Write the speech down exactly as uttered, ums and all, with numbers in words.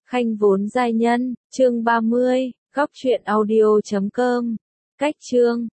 Khanh vốn giai nhân, chương ba mươi, góc truyện audio chấm com. Cách chương